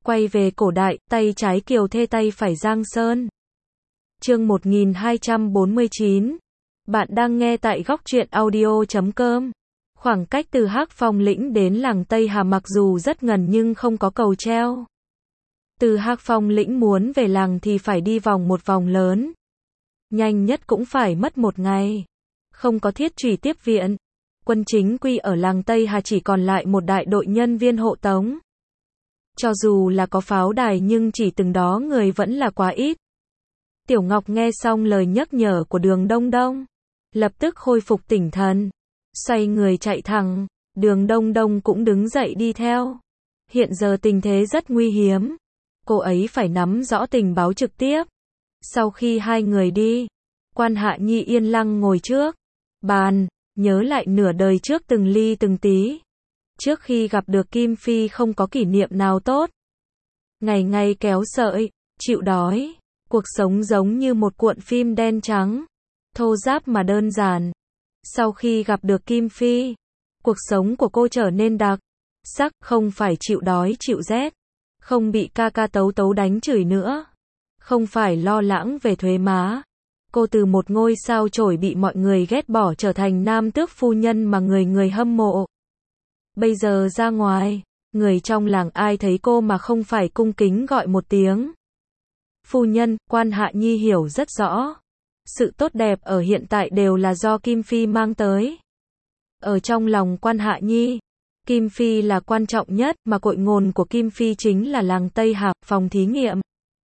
Quay về cổ đại, tay trái Kiều Thê tay phải Giang Sơn. Chương 1249. Bạn đang nghe tại góc truyện audio.com. Khoảng cách từ Hắc Phong lĩnh đến làng Tây Hà mặc dù rất gần nhưng không có cầu treo. Từ Hắc Phong lĩnh muốn về làng thì phải đi vòng một vòng lớn. Nhanh nhất cũng phải mất một ngày. Không có thiết chủy tiếp viện. Quân chính quy ở làng Tây Hà chỉ còn lại một đại đội nhân viên hộ tống. Cho dù là có pháo đài nhưng chỉ từng đó người vẫn là quá ít. Tiểu Ngọc nghe xong lời nhắc nhở của Đường Đông Đông, lập tức khôi phục tỉnh thần, xoay người chạy thẳng. Đường Đông Đông cũng đứng dậy đi theo. Hiện giờ tình thế rất nguy hiểm, cô ấy phải nắm rõ tình báo trực tiếp. Sau khi hai người đi, Quan Hạ Nhi yên lặng ngồi trước bàn, nhớ lại nửa đời trước từng ly từng tí. Trước khi gặp được Kim Phi không có kỷ niệm nào tốt. Ngày ngày kéo sợi, chịu đói. Cuộc sống giống như một cuộn phim đen trắng, thô ráp mà đơn giản. Sau khi gặp được Kim Phi, cuộc sống của cô trở nên đặc sắc, không phải chịu đói chịu rét, không bị ca ca Tấu Tấu đánh chửi nữa, không phải lo lắng về thuế má. Cô từ một ngôi sao chổi bị mọi người ghét bỏ trở thành nam tước phu nhân mà người người hâm mộ. Bây giờ ra ngoài, người trong làng ai thấy cô mà không phải cung kính gọi một tiếng phu nhân. Quan Hạ Nhi hiểu rất rõ, sự tốt đẹp ở hiện tại đều là do Kim Phi mang tới. Ở trong lòng Quan Hạ Nhi, Kim Phi là quan trọng nhất, mà cội nguồn của Kim Phi chính là làng Tây Hà, phòng thí nghiệm,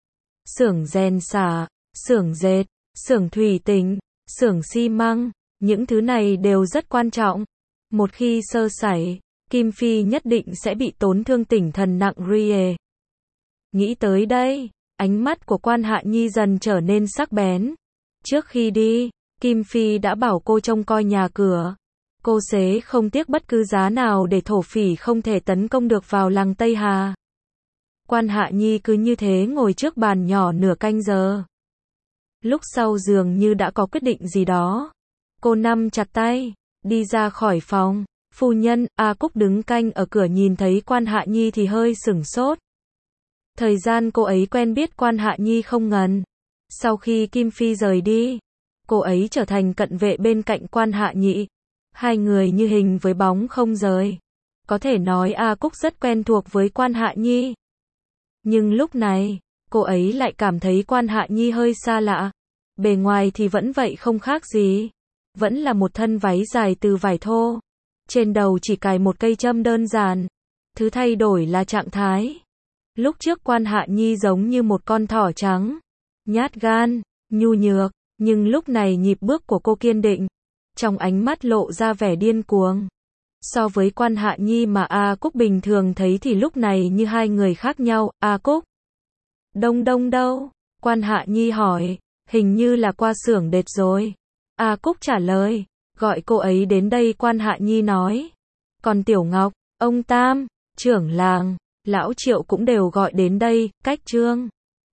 xưởng rèn xả, xưởng dệt, xưởng thủy tinh, xưởng xi măng, những thứ này đều rất quan trọng. Một khi sơ sẩy, Kim Phi nhất định sẽ bị tổn thương tinh thần nặng rie. Nghĩ tới đây, ánh mắt của Quan Hạ Nhi dần trở nên sắc bén. Trước khi đi, Kim Phi đã bảo cô trông coi nhà cửa. Cô sẽ không tiếc bất cứ giá nào để thổ phỉ không thể tấn công được vào làng Tây Hà. Quan Hạ Nhi cứ như thế ngồi trước bàn nhỏ nửa canh giờ. Lúc sau dường như đã có quyết định gì đó. Cô nắm chặt tay, đi ra khỏi phòng. Phu nhân, A Cúc đứng canh ở cửa nhìn thấy Quan Hạ Nhi thì hơi sửng sốt. Thời gian cô ấy quen biết Quan Hạ Nhi không ngắn. Sau khi Kim Phi rời đi, cô ấy trở thành cận vệ bên cạnh Quan Hạ Nhi. Hai người như hình với bóng không rời. Có thể nói A Cúc rất quen thuộc với Quan Hạ Nhi. Nhưng lúc này, cô ấy lại cảm thấy Quan Hạ Nhi hơi xa lạ. Bề ngoài thì vẫn vậy không khác gì. Vẫn là một thân váy dài từ vải thô. Trên đầu chỉ cài một cây châm đơn giản. Thứ thay đổi là trạng thái. Lúc trước Quan Hạ Nhi giống như một con thỏ trắng, nhát gan, nhu nhược, nhưng lúc này nhịp bước của cô kiên định, trong ánh mắt lộ ra vẻ điên cuồng. So với Quan Hạ Nhi mà A Cúc bình thường thấy thì lúc này như hai người khác nhau. A Cúc, Đông Đông đâu? Quan Hạ Nhi hỏi. Hình như là qua xưởng dệt rồi. A Cúc trả lời. Gọi cô ấy đến đây. Quan Hạ Nhi nói. Còn Tiểu Ngọc, ông Tam, trưởng làng, Lão Triệu cũng đều gọi đến đây. Cách Trương